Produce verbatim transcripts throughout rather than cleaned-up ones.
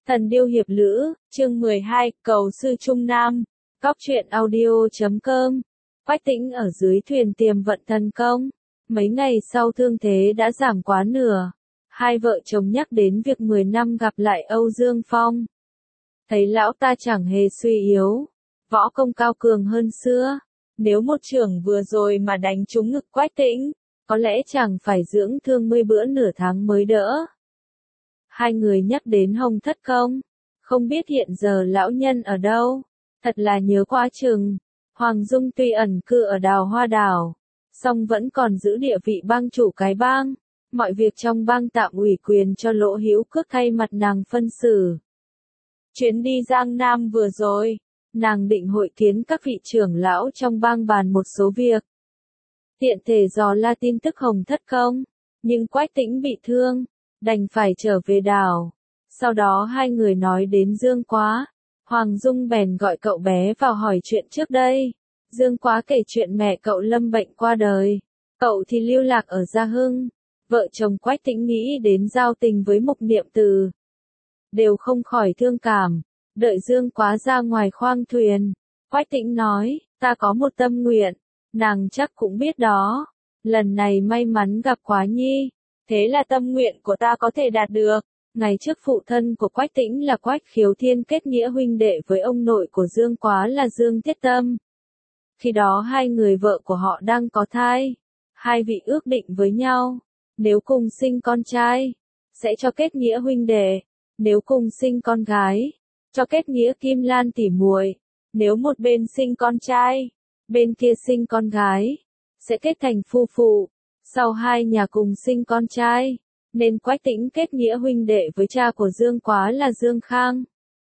Thần điêu hiệp lữ, chương mười hai, cầu sư Trung Nam, cóc truyện audio chấm com. Quách Tĩnh ở dưới thuyền tiềm vận thần công. Mấy ngày sau thương thế đã giảm quá nửa. Hai vợ chồng nhắc đến việc mười năm gặp lại Âu Dương Phong. Thấy lão ta chẳng hề suy yếu. Võ công cao cường hơn xưa. Nếu một chưởng vừa rồi mà đánh trúng ngực Quách Tĩnh, có lẽ chẳng phải dưỡng thương mươi bữa nửa tháng mới đỡ. Hai người nhắc đến Hồng Thất Công. Không biết hiện giờ lão nhân ở đâu. Thật là nhớ quá chừng. Hoàng Dung tuy ẩn cư ở Đào Hoa Đảo, song vẫn còn giữ địa vị bang chủ cái bang. Mọi việc trong bang tạm ủy quyền cho Lỗ Hữu Cước thay mặt nàng phân xử. Chuyến đi Giang Nam vừa rồi, nàng định hội kiến các vị trưởng lão trong bang bàn một số việc. Tiện thể dò la tin tức Hồng Thất Công, nhưng Quách Tĩnh bị thương, đành phải trở về đảo. Sau đó hai người nói đến Dương Quá. Hoàng Dung bèn gọi cậu bé vào hỏi chuyện trước đây. Dương Quá kể chuyện mẹ cậu lâm bệnh qua đời. Cậu thì lưu lạc ở Gia Hưng. Vợ chồng Quách Tĩnh nghĩ đến giao tình với Mục Niệm Từ. Đều không khỏi thương cảm. Đợi Dương Quá ra ngoài khoang thuyền, Quách Tĩnh nói, ta có một tâm nguyện. Nàng chắc cũng biết đó. Lần này may mắn gặp Quá Nhi. Thế là tâm nguyện của ta có thể đạt được. Ngày trước phụ thân của Quách Tĩnh là Quách Khiếu Thiên kết nghĩa huynh đệ với ông nội của Dương Quá là Dương Thiết Tâm. Khi đó hai người vợ của họ đang có thai. Hai vị ước định với nhau. Nếu cùng sinh con trai, sẽ cho kết nghĩa huynh đệ. Nếu cùng sinh con gái, cho kết nghĩa Kim Lan tỉ muội. Nếu một bên sinh con trai, bên kia sinh con gái, sẽ kết thành phu phụ. Sau hai nhà cùng sinh con trai, nên Quách Tĩnh kết nghĩa huynh đệ với cha của Dương Quá là Dương Khang.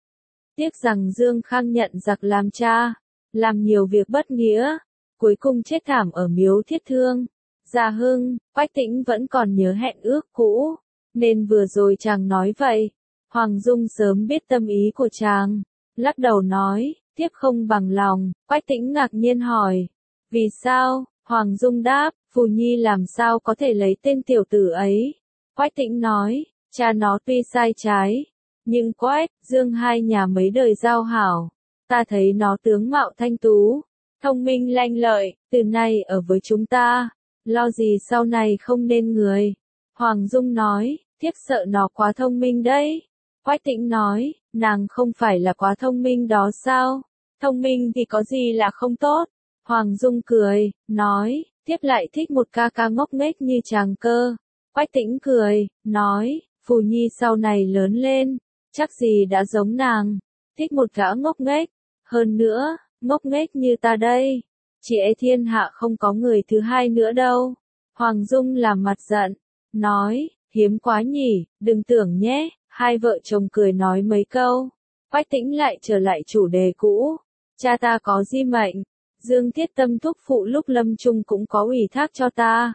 Tiếc rằng Dương Khang nhận giặc làm cha, làm nhiều việc bất nghĩa, cuối cùng chết thảm ở miếu Thiết Thương, Gia Hưng. Quách Tĩnh vẫn còn nhớ hẹn ước cũ, nên vừa rồi chàng nói vậy. Hoàng Dung sớm biết tâm ý của chàng, lắc đầu nói, tiếp không bằng lòng. Quách Tĩnh ngạc nhiên hỏi, vì sao? Hoàng Dung đáp, Phù Nhi làm sao có thể lấy tên tiểu tử ấy? Quách Tĩnh nói, cha nó tuy sai trái, nhưng Quách, Dương hai nhà mấy đời giao hảo, ta thấy nó tướng mạo thanh tú, thông minh lanh lợi, từ nay ở với chúng ta, lo gì sau này không nên người. Hoàng Dung nói, thiếp sợ nó quá thông minh đấy. Quách Tĩnh nói, nàng không phải là quá thông minh đó sao? Thông minh thì có gì là không tốt? Hoàng Dung cười, nói, tiếp lại thích một ca ca ngốc nghếch như chàng cơ. Quách Tĩnh cười, nói, Phù Nhi sau này lớn lên, chắc gì đã giống nàng, thích một gã ngốc nghếch. Hơn nữa, ngốc nghếch như ta đây, chỉ e thiên hạ không có người thứ hai nữa đâu. Hoàng Dung làm mặt giận, nói, hiếm quá nhỉ, đừng tưởng nhé. Hai vợ chồng cười nói mấy câu. Quách Tĩnh lại trở lại chủ đề cũ. Cha ta có di mệnh, Dương Thiết Tâm thúc phụ lúc lâm chung cũng có ủy thác cho ta.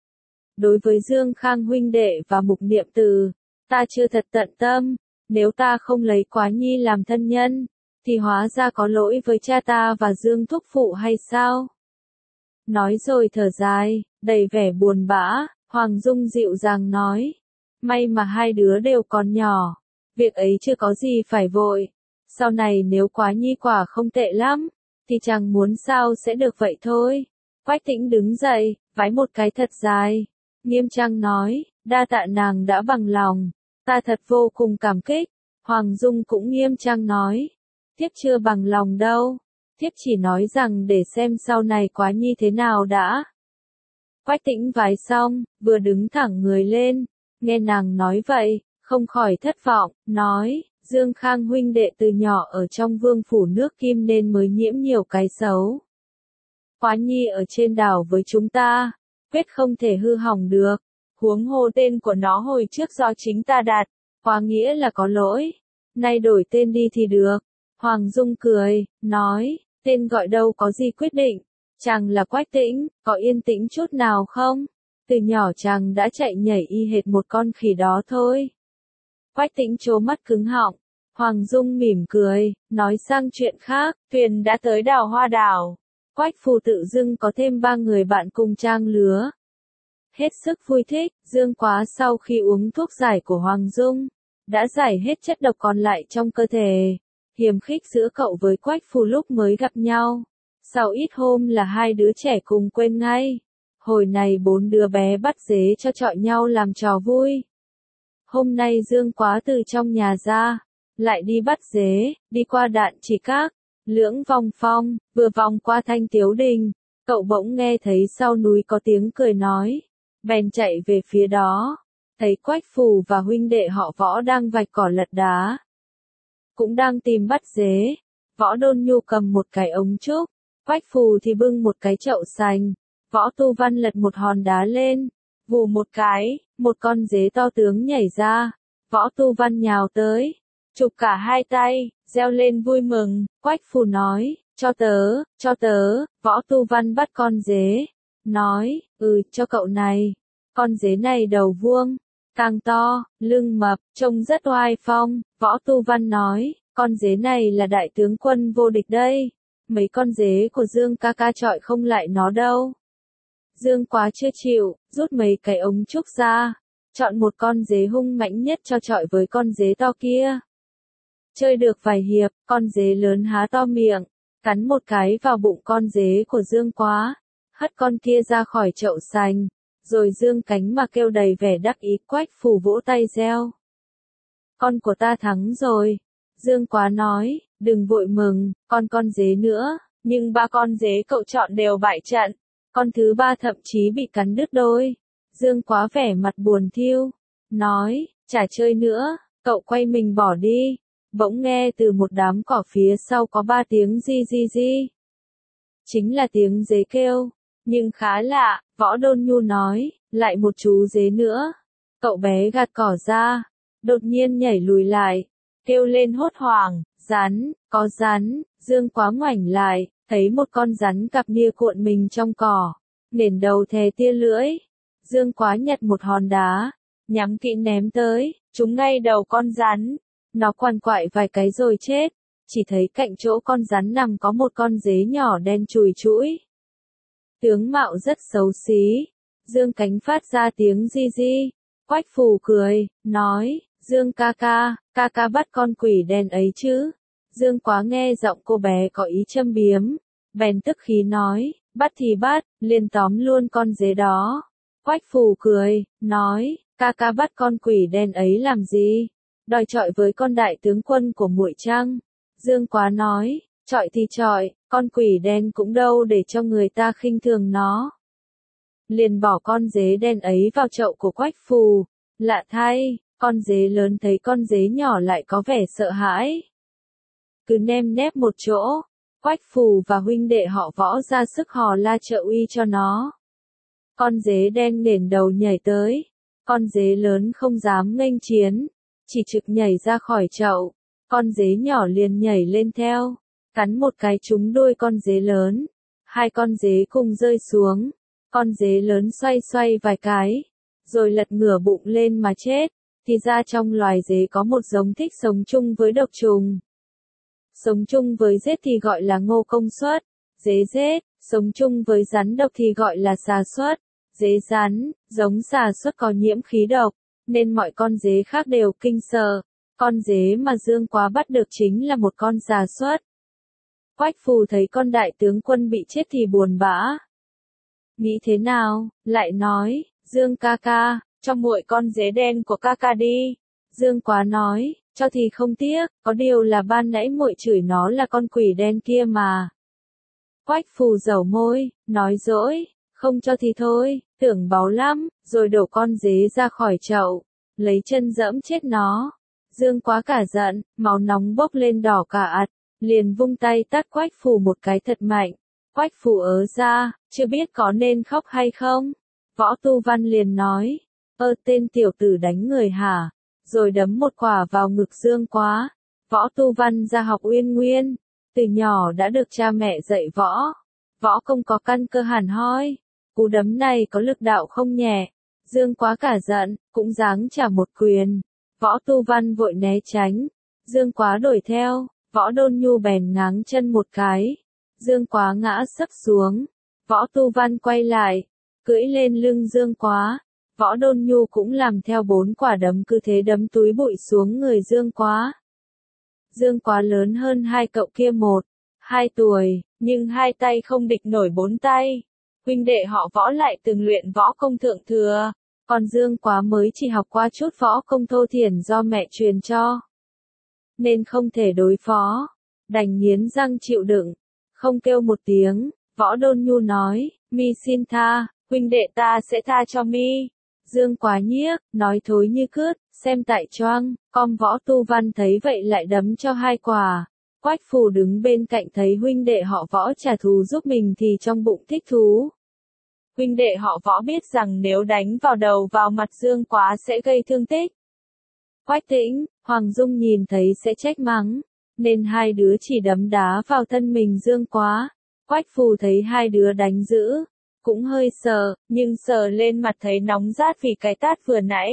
Đối với Dương Khang huynh đệ và Mục Niệm Từ, ta chưa thật tận tâm. Nếu ta không lấy Quá Nhi làm thân nhân, thì hóa ra có lỗi với cha ta và Dương thúc phụ hay sao? Nói rồi thở dài, đầy vẻ buồn bã. Hoàng Dung dịu dàng nói, may mà hai đứa đều còn nhỏ, việc ấy chưa có gì phải vội. Sau này nếu Quá Nhi quả không tệ lắm, thì chàng muốn sao sẽ được vậy thôi. Quách Tĩnh đứng dậy, vái một cái thật dài, nghiêm trang nói, đa tạ nàng đã bằng lòng, ta thật vô cùng cảm kích. Hoàng Dung cũng nghiêm trang nói, thiếp chưa bằng lòng đâu, thiếp chỉ nói rằng để xem sau này Quá Nhi thế nào đã. Quách Tĩnh vái xong, vừa đứng thẳng người lên, nghe nàng nói vậy, không khỏi thất vọng, nói, Dương Khang huynh đệ từ nhỏ ở trong vương phủ nước Kim nên mới nhiễm nhiều cái xấu. Quá Nhi ở trên đảo với chúng ta, quyết không thể hư hỏng được, huống hồ tên của nó hồi trước do chính ta đặt, quá nghĩa là có lỗi, nay đổi tên đi thì được. Hoàng Dung cười, nói, tên gọi đâu có gì quyết định, chàng là Quách Tĩnh, có yên tĩnh chút nào không? Từ nhỏ chàng đã chạy nhảy y hệt một con khỉ đó thôi. Quách Tĩnh trố mắt cứng họng. Hoàng Dung mỉm cười, nói sang chuyện khác, thuyền đã tới Đào Hoa Đảo. Quách Phù tự dưng có thêm ba người bạn cùng trang lứa. Hết sức vui thích, Dương Quá sau khi uống thuốc giải của Hoàng Dung, đã giải hết chất độc còn lại trong cơ thể. Hiềm khích giữa cậu với Quách Phù lúc mới gặp nhau. Sau ít hôm là hai đứa trẻ cùng quên ngay. Hồi này bốn đứa bé bắt dế cho chọi nhau làm trò vui. Hôm nay Dương Quá từ trong nhà ra, lại đi bắt dế, đi qua Đạn Chỉ Các, Lưỡng Vòng Phong, vừa vòng qua Thanh Tiếu Đình, cậu bỗng nghe thấy sau núi có tiếng cười nói, bèn chạy về phía đó, thấy Quách Phù và huynh đệ họ Võ đang vạch cỏ lật đá, cũng đang tìm bắt dế. Võ Đôn Nhu cầm một cái ống trúc, Quách Phù thì bưng một cái chậu sành. Võ Tu Văn lật một hòn đá lên, vù một cái, một con dế to tướng nhảy ra. Võ Tu Văn nhào tới, chụp cả hai tay, reo lên vui mừng. Quách Phù nói, cho tớ, cho tớ. Võ Tu Văn bắt con dế, nói, ừ, cho cậu này. Con dế này đầu vuông, càng to, lưng mập, trông rất oai phong. Võ Tu Văn nói, con dế này là đại tướng quân vô địch đây. Mấy con dế của Dương ca ca chọi không lại nó đâu. Dương Quá chưa chịu, rút mấy cái ống trúc ra, chọn một con dế hung mãnh nhất cho chọi với con dế to kia. Chơi được vài hiệp, con dế lớn há to miệng, cắn một cái vào bụng con dế của Dương Quá, hất con kia ra khỏi chậu sành, rồi dương cánh mà kêu đầy vẻ đắc ý. Quách Phù vỗ tay reo. Con của ta thắng rồi. Dương Quá nói, đừng vội mừng, con con dế nữa, nhưng ba con dế cậu chọn đều bại trận. Con thứ ba thậm chí bị cắn đứt đôi. Dương Quá vẻ mặt buồn thiu, nói, chả chơi nữa, cậu quay mình bỏ đi. Bỗng nghe từ một đám cỏ phía sau có ba tiếng di di di. Chính là tiếng dế kêu, nhưng khá lạ. Võ Đôn Nhu nói, lại một chú dế nữa. Cậu bé gạt cỏ ra, đột nhiên nhảy lùi lại, kêu lên hốt hoảng, rắn, có rắn. Dương Quá ngoảnh lại, thấy một con rắn cặp nia cuộn mình trong cỏ, nền đầu thè tia lưỡi. Dương Quá nhặt một hòn đá, nhắm kỹ ném tới, trúng ngay đầu con rắn. Nó quằn quại vài cái rồi chết, chỉ thấy cạnh chỗ con rắn nằm có một con dế nhỏ đen chùi chũi. Tướng mạo rất xấu xí, dương cánh phát ra tiếng di di. Quách Phù cười, nói, Dương ca ca, ca ca bắt con quỷ đen ấy chứ. Dương Quá nghe giọng cô bé có ý châm biếm, bèn tức khí nói, bắt thì bắt, liền tóm luôn con dế đó. Quách Phù cười, nói, ca ca bắt con quỷ đen ấy làm gì? Đòi chọi với con đại tướng quân của muội chăng? Dương Quá nói, chọi thì chọi, con quỷ đen cũng đâu để cho người ta khinh thường nó. Liền bỏ con dế đen ấy vào chậu của Quách Phù. Lạ thay, con dế lớn thấy con dế nhỏ lại có vẻ sợ hãi, cứ nêm nép một chỗ. Quách Phù và huynh đệ họ Võ ra sức hò la trợ uy cho nó. Con dế đen nền đầu nhảy tới, con dế lớn không dám nghênh chiến, chỉ trực nhảy ra khỏi chậu. Con dế nhỏ liền nhảy lên theo, cắn một cái trúng đuôi con dế lớn. Hai con dế cùng rơi xuống, con dế lớn xoay xoay vài cái, rồi lật ngửa bụng lên mà chết. Thì ra trong loài dế có một giống thích sống chung với độc trùng. Sống chung với rết thì gọi là ngô công suất, dế rết. Sống chung với rắn độc thì gọi là xà suất, dế rắn. Giống xà suất có nhiễm khí độc, nên mọi con dế khác đều kinh sợ. Con dế mà Dương Quá bắt được chính là một con xà suất. Quách Phù thấy con đại tướng quân bị chết thì buồn bã. Nghĩ thế nào, lại nói, Dương ca ca, cho muội con dế đen của ca ca đi. Dương Quá nói, cho thì không tiếc, có điều là ban nãy muội chửi nó là con quỷ đen kia mà. Quách Phù dẩu môi, nói dỗi, không cho thì thôi, tưởng báu lắm, rồi đổ con dế ra khỏi chậu, lấy chân dẫm chết nó. Dương Quá cả giận, máu nóng bốc lên đỏ cả ặt, liền vung tay tát Quách Phù một cái thật mạnh. Quách Phù ớ ra, chưa biết có nên khóc hay không. Võ Tu Văn liền nói, ơ tên tiểu tử đánh người hả? Rồi đấm một quả vào ngực Dương Quá. Võ Tu Văn ra học Uyên Nguyên, từ nhỏ đã được cha mẹ dạy võ. Võ công có căn cơ hẳn hoi, cú đấm này có lực đạo không nhẹ. Dương Quá cả giận, cũng giáng trả một quyền. Võ Tu Văn vội né tránh, Dương Quá đuổi theo, Võ Đôn Nhu bèn ngáng chân một cái. Dương Quá ngã sấp xuống, Võ Tu Văn quay lại, cưỡi lên lưng Dương Quá, Võ Đôn Nhu cũng làm theo bốn quả đấm cứ thế đấm túi bụi xuống người Dương Quá. Dương Quá lớn hơn hai cậu kia một, hai tuổi, nhưng hai tay không địch nổi bốn tay. Huynh đệ họ Võ lại từng luyện võ công thượng thừa, còn Dương Quá mới chỉ học qua chút võ công thô thiển do mẹ truyền cho. Nên không thể đối phó, đành nghiến răng chịu đựng, không kêu một tiếng. Võ Đôn Nhu nói, mi xin tha, huynh đệ ta sẽ tha cho mi. Dương Quá nhiếc, nói thối như cướt, xem tại choang, com Võ Tu Văn thấy vậy lại đấm cho hai quả. Quách Phù đứng bên cạnh thấy huynh đệ họ Võ trả thù giúp mình thì trong bụng thích thú. Huynh đệ họ Võ biết rằng nếu đánh vào đầu vào mặt Dương Quá sẽ gây thương tích. Quách Tĩnh, Hoàng Dung nhìn thấy sẽ trách mắng, nên hai đứa chỉ đấm đá vào thân mình Dương Quá. Quách Phù thấy hai đứa đánh dữ, cũng hơi sợ, nhưng sờ lên mặt thấy nóng rát vì cái tát vừa nãy.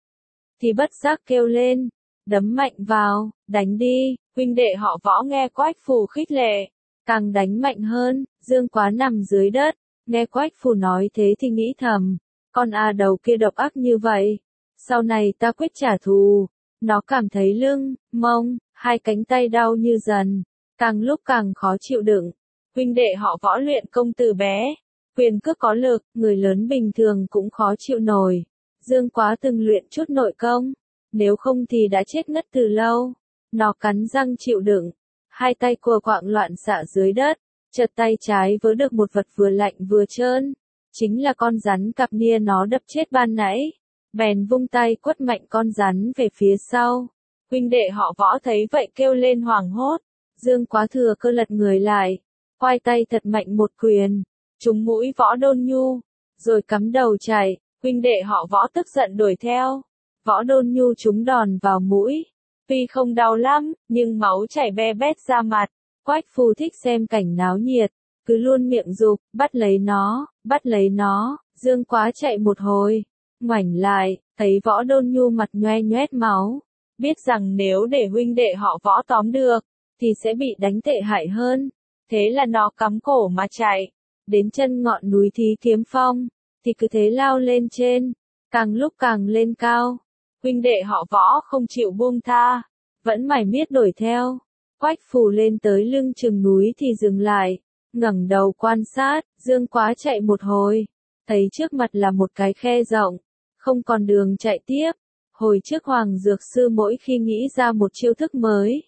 Thì bất giác kêu lên, đấm mạnh vào, đánh đi. Huynh đệ họ Võ nghe Quách Phù khích lệ, càng đánh mạnh hơn. Dương Quá nằm dưới đất, nghe Quách Phù nói thế thì nghĩ thầm, con A đầu kia độc ác như vậy, sau này ta quyết trả thù. Nó cảm thấy lưng, mông, hai cánh tay đau như dần, càng lúc càng khó chịu đựng. Huynh đệ họ Võ luyện công từ bé, quyền cước có lực, người lớn bình thường cũng khó chịu nổi. Dương Quá từng luyện chút nội công, nếu không thì đã chết ngất từ lâu. Nó cắn răng chịu đựng, hai tay cùa quạng loạn xạ dưới đất, chợt tay trái vớ được một vật vừa lạnh vừa trơn, chính là con rắn cặp nia nó đập chết ban nãy. Bèn vung tay quất mạnh con rắn về phía sau. Huynh đệ họ Võ thấy vậy kêu lên hoảng hốt. Dương Quá thừa cơ lật người lại, quay tay thật mạnh một quyền, trúng mũi Võ Đôn Nhu, rồi cắm đầu chạy. Huynh đệ họ Võ tức giận đuổi theo. Võ Đôn Nhu trúng đòn vào mũi, tuy không đau lắm, nhưng máu chảy be bét ra mặt. Quách Phù thích xem cảnh náo nhiệt, cứ luôn miệng giục, bắt lấy nó, bắt lấy nó. Dương Quá chạy một hồi, ngoảnh lại, thấy Võ Đôn Nhu mặt nhoe nhoét máu, biết rằng nếu để huynh đệ họ Võ tóm được, thì sẽ bị đánh tệ hại hơn. Thế là nó cắm cổ mà chạy, đến chân ngọn núi Thí Kiếm Phong, thì cứ thế lao lên trên, càng lúc càng lên cao. Huynh đệ họ Võ không chịu buông tha, vẫn mải miết đuổi theo. Quách Phù lên tới lưng chừng núi thì dừng lại, ngẩng đầu quan sát. Dương Quá chạy một hồi, thấy trước mặt là một cái khe rộng, không còn đường chạy tiếp. Hồi trước Hoàng Dược Sư mỗi khi nghĩ ra một chiêu thức mới,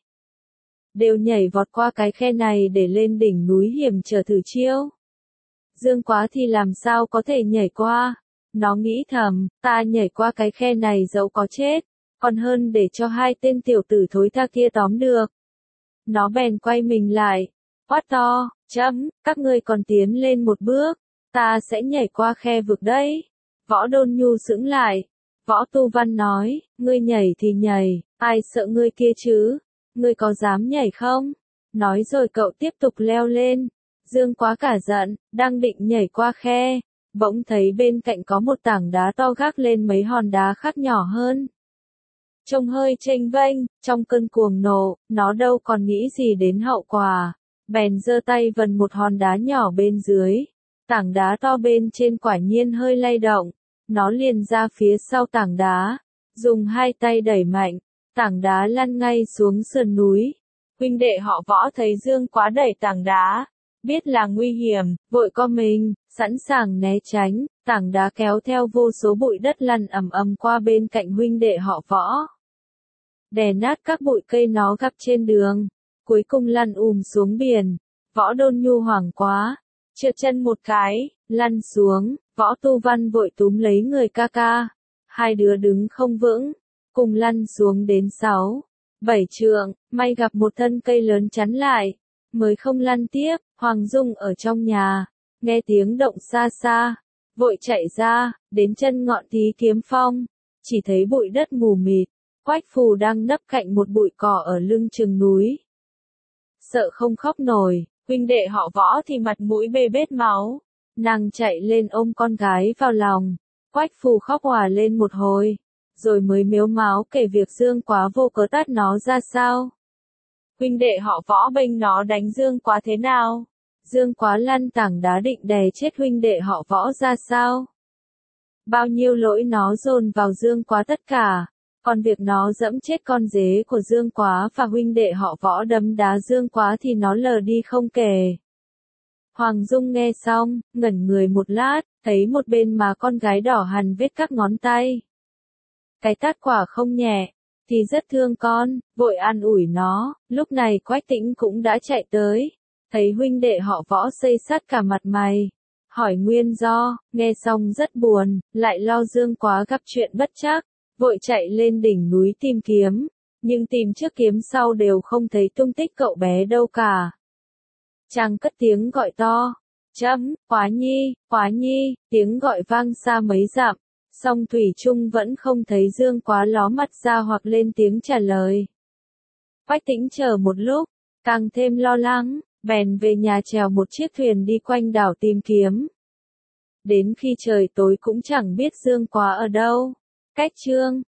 đều nhảy vọt qua cái khe này để lên đỉnh núi hiểm trở thử chiêu. Dương Quá thì làm sao có thể nhảy qua. Nó nghĩ thầm, ta nhảy qua cái khe này dẫu có chết, còn hơn để cho hai tên tiểu tử thối tha kia tóm được. Nó bèn quay mình lại, quát to, chấm, các ngươi còn tiến lên một bước, ta sẽ nhảy qua khe vực đấy. Võ Đôn Nhu sững lại. Võ Tu Văn nói, ngươi nhảy thì nhảy, ai sợ ngươi kia chứ, ngươi có dám nhảy không? Nói rồi cậu tiếp tục leo lên. Dương Quá cả giận, đang định nhảy qua khe, bỗng thấy bên cạnh có một tảng đá to gác lên mấy hòn đá khác nhỏ hơn. Trông hơi chênh vênh, trong cơn cuồng nộ, nó đâu còn nghĩ gì đến hậu quả, bèn giơ tay vần một hòn đá nhỏ bên dưới. Tảng đá to bên trên quả nhiên hơi lay động, nó liền ra phía sau tảng đá, dùng hai tay đẩy mạnh, tảng đá lăn ngay xuống sườn núi. Huynh đệ họ Võ thấy Dương Quá đẩy tảng đá, biết là nguy hiểm, vội co mình, sẵn sàng né tránh. Tảng đá kéo theo vô số bụi đất lăn ầm ầm qua bên cạnh huynh đệ họ Võ, đè nát các bụi cây nó gặp trên đường, cuối cùng lăn ùm xuống biển. Võ Đôn Nhu hoảng quá, trượt chân một cái, lăn xuống. Võ Tu Văn vội túm lấy người ca ca, hai đứa đứng không vững, cùng lăn xuống đến sáu, bảy trượng, may gặp một thân cây lớn chắn lại, mới không lăn tiếp. Hoàng Dung ở trong nhà, nghe tiếng động xa xa, vội chạy ra, đến chân ngọn Thí Kiếm Phong, chỉ thấy bụi đất mù mịt. Quách Phù đang nấp cạnh một bụi cỏ ở lưng chừng núi, sợ không khóc nổi. Huynh đệ họ Võ thì mặt mũi bê bết máu, nàng chạy lên ôm con gái vào lòng. Quách Phù khóc òa lên một hồi, rồi mới mếu máo kể việc Dương Quá vô cớ tát nó ra sao. Huynh đệ họ Võ bênh nó đánh Dương Quá thế nào, Dương Quá lăn tảng đá định đè chết huynh đệ họ Võ ra sao. Bao nhiêu lỗi nó dồn vào Dương Quá tất cả. Còn việc nó dẫm chết con dế của Dương Quá và huynh đệ họ Võ đấm đá Dương Quá thì nó lờ đi không kể. Hoàng Dung nghe xong, ngẩn người một lát, thấy một bên má con gái đỏ hằn vết các ngón tay. Cái tát quả không nhẹ, thì rất thương con, vội an ủi nó. Lúc này Quách Tĩnh cũng đã chạy tới, thấy huynh đệ họ Võ xây sắt cả mặt mày. Hỏi nguyên do, nghe xong rất buồn, lại lo Dương Quá gặp chuyện bất trắc, vội chạy lên đỉnh núi tìm kiếm, nhưng tìm trước kiếm sau đều không thấy tung tích cậu bé đâu cả. Chàng cất tiếng gọi to, chấm, Quá Nhi, Quá Nhi, tiếng gọi vang xa mấy dặm, song thủy chung vẫn không thấy Dương Quá ló mặt ra hoặc lên tiếng trả lời. Quách Tĩnh chờ một lúc, càng thêm lo lắng, bèn về nhà chèo một chiếc thuyền đi quanh đảo tìm kiếm. Đến khi trời tối cũng chẳng biết Dương Quá ở đâu. Cách chương